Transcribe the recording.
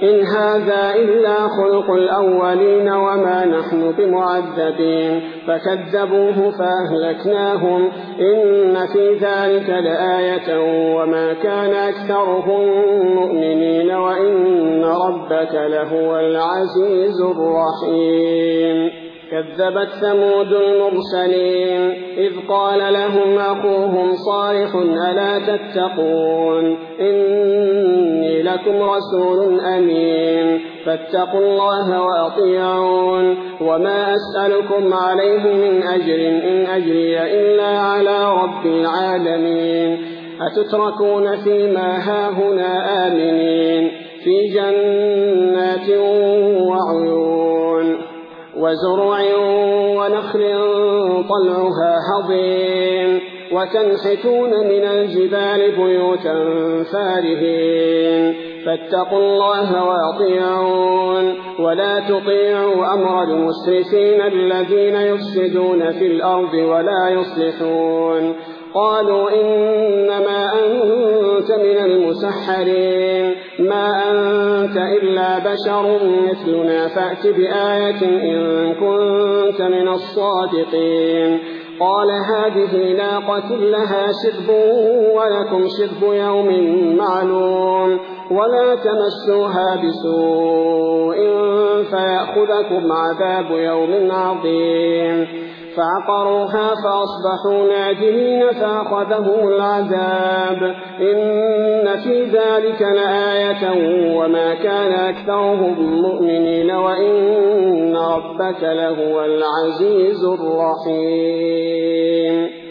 إن هذا إلا خلق الأولين وما نحن بمعذبين فكذبوه فأهلكناهم إن في ذلك لآية وما كان أكثرهم مؤمنين وإن ربك لهو العزيز الرحيم كذبت ثمود المرسلين إذ قال لهم أخوهم صالح ألا تتقون إني لكم رسول أمين فاتقوا الله وأطيعون وما أسألكم عليه من أجر إن أجري إلا على رب العالمين أتتركون فيما هاهنا آمنين في جنات وعيون وزرع ونخل طلعها هضيم وتنحتون من الجبال بيوتا فارهين فاتقوا الله وأطيعون ولا تطيعوا أمر المسرفين الذين يفسدون في الأرض ولا يصلحون قالوا إنما أنت من المسحرين ما أنت إلا بشر مثلنا فأت بآية إن كنت من الصادقين قال هذه ناقة لها شرب ولكم شرب يوم معلوم ولا تمسوها بسوء فيأخذكم عذاب يوم عظيم فعقروها فأصبحوا نادمين فأخذهم العذاب إن في ذلك لآية وما كان أكثرهم مؤمنين وإن ربك لهو العزيز الرحيم